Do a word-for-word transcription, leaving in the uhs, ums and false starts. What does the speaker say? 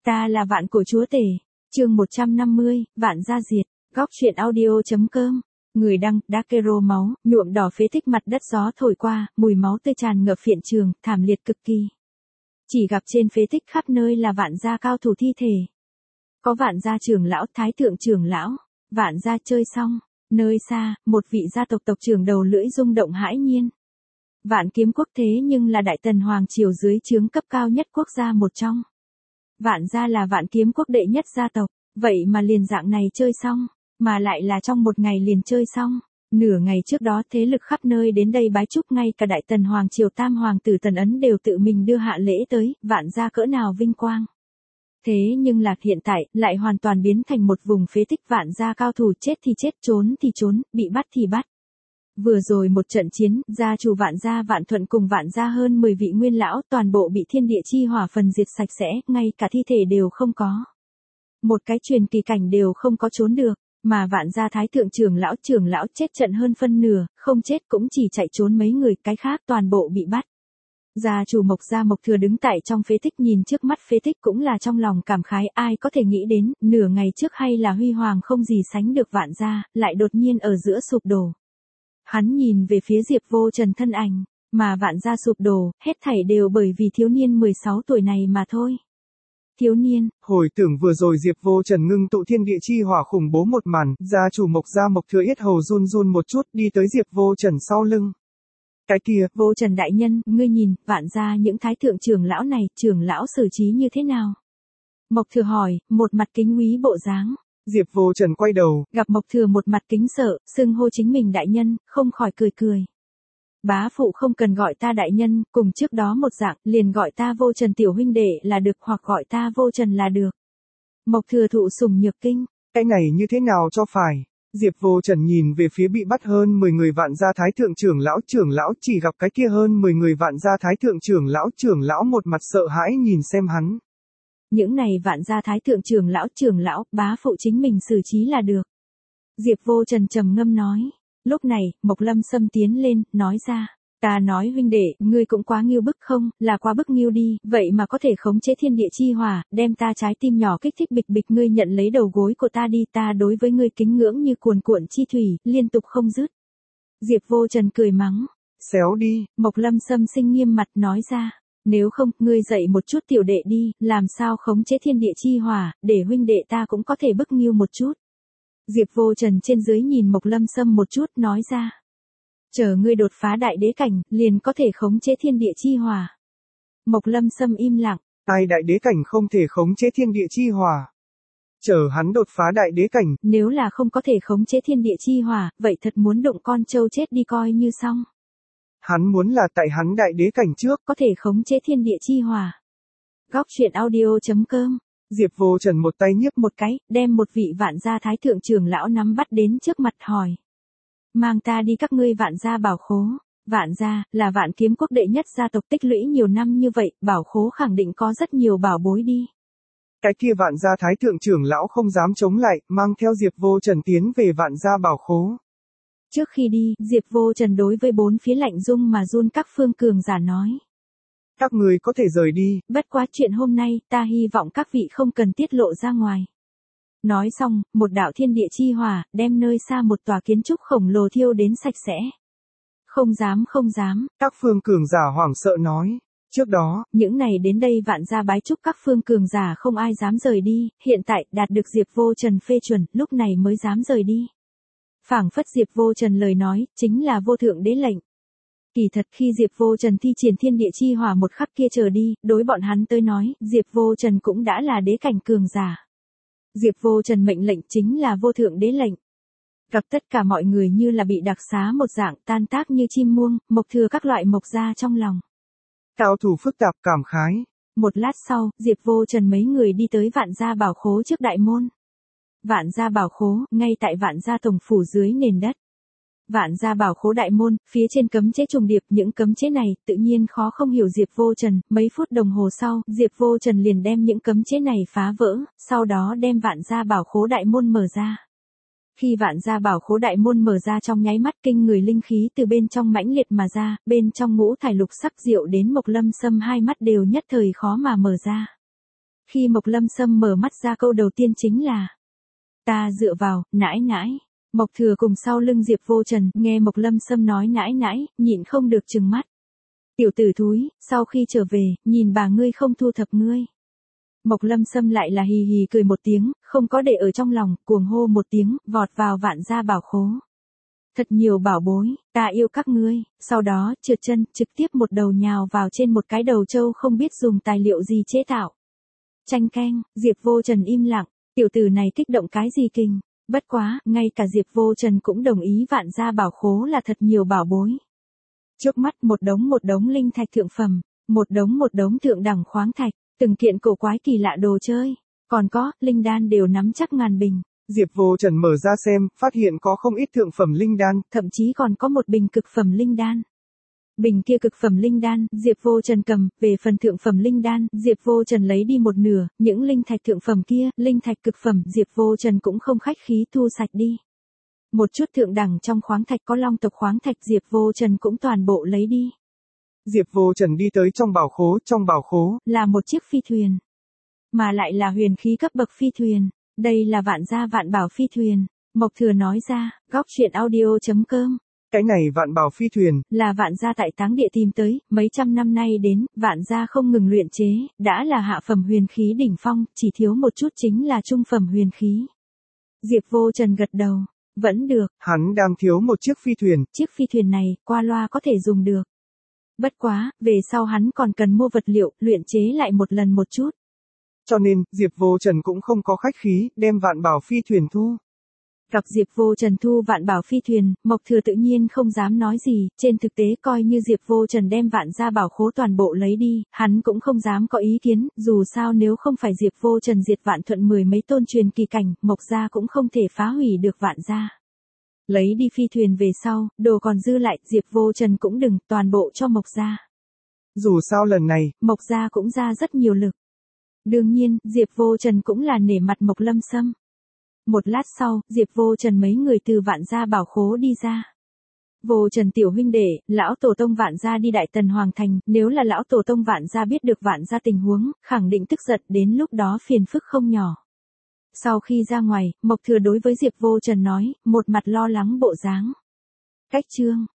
Ta là vạn cổ chúa tể. Chương một trăm năm mươi, vạn gia diệt. Góc truyện audio.com. Người đăng, Dakero máu, nhuộm đỏ phế tích mặt đất gió thổi qua, mùi máu tươi tràn ngập phiện trường, thảm liệt cực kỳ. Chỉ gặp trên phế tích khắp nơi là vạn gia cao thủ thi thể. Có vạn gia trưởng lão, thái thượng trưởng lão, vạn gia chơi xong, nơi xa, một vị gia tộc tộc trưởng đầu lưỡi rung động hãi nhiên. Vạn Kiếm Quốc thế nhưng là Đại Tần Hoàng triều dưới trướng cấp cao nhất quốc gia một trong. Vạn gia là Vạn Kiếm Quốc đệ nhất gia tộc, vậy mà liền dạng này chơi xong, mà lại là trong một ngày liền chơi xong. Nửa ngày trước đó thế lực khắp nơi đến đây bái chúc, ngay cả Đại Tần Hoàng triều tam hoàng tử Tần Ấn đều tự mình đưa hạ lễ tới, vạn gia cỡ nào vinh quang. Thế nhưng là hiện tại, lại hoàn toàn biến thành một vùng phế tích, vạn gia cao thủ chết thì chết, trốn thì trốn, bị bắt thì bắt. Vừa rồi một trận chiến, gia chủ vạn gia Vạn Thuận cùng vạn gia hơn mười vị nguyên lão toàn bộ bị thiên địa chi hỏa phần diệt sạch sẽ, ngay cả thi thể đều không có. Một cái truyền kỳ cảnh đều không có trốn được, mà vạn gia thái thượng trưởng lão trưởng lão chết trận hơn phân nửa, không chết cũng chỉ chạy trốn mấy người, cái khác toàn bộ bị bắt. Gia chủ Mộc gia Mộc Thừa đứng tại trong phế tích, nhìn trước mắt phế tích cũng là trong lòng cảm khái, ai có thể nghĩ đến, nửa ngày trước hay là huy hoàng không gì sánh được vạn gia, lại đột nhiên ở giữa sụp đổ. Hắn nhìn về phía Diệp Vô Trần thân ảnh, mà vạn gia sụp đổ, hết thảy đều bởi vì thiếu niên mười sáu tuổi này mà thôi. Thiếu niên, hồi tưởng vừa rồi Diệp Vô Trần ngưng tụ thiên địa chi hỏa khủng bố một màn, gia chủ Mộc gia Mộc Thừa yết hầu run run một chút, đi tới Diệp Vô Trần sau lưng. Cái kia, Vô Trần đại nhân, ngươi nhìn, vạn gia những thái thượng trưởng lão này, trưởng lão xử trí như thế nào? Mộc Thừa hỏi, một mặt kính quý bộ dáng. Diệp Vô Trần quay đầu, gặp Mộc Thừa một mặt kính sợ, xưng hô chính mình đại nhân, không khỏi cười cười. Bá phụ không cần gọi ta đại nhân, cùng trước đó một dạng, liền gọi ta Vô Trần tiểu huynh đệ là được, hoặc gọi ta Vô Trần là được. Mộc Thừa thụ sủng nhược kinh. Cái này như thế nào cho phải? Diệp Vô Trần nhìn về phía bị bắt hơn mười người vạn gia thái thượng trưởng lão trưởng lão, chỉ gặp cái kia hơn mười người vạn gia thái thượng trưởng lão trưởng lão một mặt sợ hãi nhìn xem hắn. Những này vạn gia thái thượng trưởng lão trưởng lão, bá phụ chính mình xử trí là được. Diệp Vô Trần trầm ngâm nói. Lúc này, Mộc Lâm xâm tiến lên, nói ra. Ta nói huynh đệ, ngươi cũng quá nghiêu bức không, là quá bức nghiêu đi, vậy mà có thể khống chế thiên địa chi hỏa, đem ta trái tim nhỏ kích thích bịch bịch, ngươi nhận lấy đầu gối của ta đi, ta đối với ngươi kính ngưỡng như cuồn cuộn chi thủy, liên tục không dứt. Diệp Vô Trần cười mắng. Xéo đi. Mộc Lâm xâm sinh nghiêm mặt nói ra. Nếu không, ngươi dạy một chút tiểu đệ đi, làm sao khống chế thiên địa chi hỏa, để huynh đệ ta cũng có thể bức nghiêu một chút. Diệp Vô Trần trên dưới nhìn Mộc Lâm xâm một chút, nói ra. Chờ ngươi đột phá đại đế cảnh, liền có thể khống chế thiên địa chi hỏa. Mộc Lâm xâm im lặng. Ai đại đế cảnh không thể khống chế thiên địa chi hỏa? Chờ hắn đột phá đại đế cảnh. Nếu là không có thể khống chế thiên địa chi hỏa, vậy thật muốn đụng con trâu chết đi coi như xong. Hắn muốn là tại hắn đại đế cảnh trước, có thể khống chế thiên địa chi hỏa. Góc truyện audio.com. Diệp Vô Trần một tay nhấc một cái, đem một vị vạn gia thái thượng trưởng lão nắm bắt đến trước mặt hỏi. Mang ta đi các ngươi vạn gia bảo khố. Vạn gia, là Vạn Kiếm Quốc đệ nhất gia tộc tích lũy nhiều năm như vậy, bảo khố khẳng định có rất nhiều bảo bối đi. Cái kia vạn gia thái thượng trưởng lão không dám chống lại, mang theo Diệp Vô Trần tiến về vạn gia bảo khố. Trước khi đi, Diệp Vô Trần đối với bốn phía lạnh rung mà run các phương cường giả nói. Các người có thể rời đi. Bất quá chuyện hôm nay, ta hy vọng các vị không cần tiết lộ ra ngoài. Nói xong, một đạo thiên địa chi hỏa, đem nơi xa một tòa kiến trúc khổng lồ thiêu đến sạch sẽ. Không dám không dám. Các phương cường giả hoảng sợ nói. Trước đó, những này đến đây vạn gia bái chúc các phương cường giả không ai dám rời đi, hiện tại đạt được Diệp Vô Trần phê chuẩn, lúc này mới dám rời đi. Phảng phất Diệp Vô Trần lời nói, chính là vô thượng đế lệnh. Kỳ thật khi Diệp Vô Trần thi triển thiên địa chi hỏa một khắc kia trở đi, đối bọn hắn tới nói, Diệp Vô Trần cũng đã là đế cảnh cường giả. Diệp Vô Trần mệnh lệnh chính là vô thượng đế lệnh. Gặp tất cả mọi người như là bị đặc xá một dạng, tan tác như chim muông, Mộc Thừa các loại mộc ra trong lòng. Cao thủ phức tạp cảm khái. Một lát sau, Diệp Vô Trần mấy người đi tới vạn gia bảo khố trước đại môn. Vạn gia bảo khố, ngay tại vạn gia tổng phủ dưới nền đất. Vạn gia bảo khố đại môn, phía trên cấm chế trùng điệp, những cấm chế này, tự nhiên khó không hiểu Diệp Vô Trần, mấy phút đồng hồ sau, Diệp Vô Trần liền đem những cấm chế này phá vỡ, sau đó đem vạn gia bảo khố đại môn mở ra. Khi vạn gia bảo khố đại môn mở ra trong nháy mắt, kinh người linh khí từ bên trong mãnh liệt mà ra, bên trong ngũ thải lục sắc diệu đến Mộc Lâm xâm hai mắt đều nhất thời khó mà mở ra. Khi Mộc Lâm Sâm mở mắt ra câu đầu tiên chính là ta dựa vào, nãi nãi. Mộc Thừa cùng sau lưng Diệp Vô Trần, nghe Mộc Lâm Sâm nói nãi nãi, nhịn không được trừng mắt. Tiểu tử thúi, sau khi trở về, nhìn bà ngươi không thu thập ngươi. Mộc Lâm Sâm lại là hì hì cười một tiếng, không có để ở trong lòng, cuồng hô một tiếng, vọt vào Vạn Gia Bảo Khố. Thật nhiều bảo bối, ta yêu các ngươi, sau đó, trượt chân, trực tiếp một đầu nhào vào trên một cái đầu trâu không biết dùng tài liệu gì chế tạo. Chanh keng, Diệp Vô Trần im lặng, tiểu tử này kích động cái gì kinh, bất quá, ngay cả Diệp Vô Trần cũng đồng ý Vạn Gia Bảo Khố là thật nhiều bảo bối. Trước mắt một đống một đống linh thạch thượng phẩm, một đống một đống thượng đẳng khoáng thạch, từng kiện cổ quái kỳ lạ đồ chơi, còn có, linh đan đều nắm chắc ngàn bình. Diệp Vô Trần mở ra xem, phát hiện có không ít thượng phẩm linh đan, thậm chí còn có một bình cực phẩm linh đan. Bình kia cực phẩm linh đan, Diệp Vô Trần cầm, về phần thượng phẩm linh đan, Diệp Vô Trần lấy đi một nửa, những linh thạch thượng phẩm kia, linh thạch cực phẩm, Diệp Vô Trần cũng không khách khí thu sạch đi. Một chút thượng đẳng trong khoáng thạch có long tộc khoáng thạch Diệp Vô Trần cũng toàn bộ lấy đi. Diệp Vô Trần đi tới trong bảo khố, trong bảo khố, là một chiếc phi thuyền. Mà lại là huyền khí cấp bậc phi thuyền. Đây là Vạn Gia Vạn Bảo phi thuyền. Mộc Thừa nói ra, góc truyện audio chấm com. Cái này Vạn Bảo phi thuyền, là Vạn Gia tại Táng Địa tìm tới, mấy trăm năm nay đến, Vạn Gia không ngừng luyện chế, đã là hạ phẩm huyền khí đỉnh phong, chỉ thiếu một chút chính là trung phẩm huyền khí. Diệp Vô Trần gật đầu, vẫn được. Hắn đang thiếu một chiếc phi thuyền. Chiếc phi thuyền này, qua loa có thể dùng được. Bất quá, về sau hắn còn cần mua vật liệu, luyện chế lại một lần một chút. Cho nên, Diệp Vô Trần cũng không có khách khí, đem Vạn Bảo phi thuyền thu. Gặp Diệp Vô Trần thu Vạn Bảo phi thuyền, Mộc Thừa tự nhiên không dám nói gì, trên thực tế coi như Diệp Vô Trần đem Vạn Gia Bảo Khố toàn bộ lấy đi, hắn cũng không dám có ý kiến, dù sao nếu không phải Diệp Vô Trần diệt Vạn Thuận mười mấy tôn truyền kỳ cảnh, Mộc Gia cũng không thể phá hủy được Vạn Gia. Lấy đi phi thuyền về sau, đồ còn dư lại, Diệp Vô Trần cũng đừng, toàn bộ cho Mộc Gia. Dù sao lần này, Mộc Gia cũng ra rất nhiều lực. Đương nhiên, Diệp Vô Trần cũng là nể mặt Mộc Lâm Sâm. Một lát sau, Diệp Vô Trần mấy người từ Vạn Gia Bảo Khố đi ra. Vô Trần tiểu huynh đệ, lão tổ tông Vạn Gia đi Đại Tần Hoàng Thành, nếu là lão tổ tông Vạn Gia biết được Vạn Gia tình huống, khẳng định tức giận, đến lúc đó phiền phức không nhỏ. Sau khi ra ngoài, Mộc Thừa đối với Diệp Vô Trần nói, một mặt lo lắng bộ dáng. Cách chương.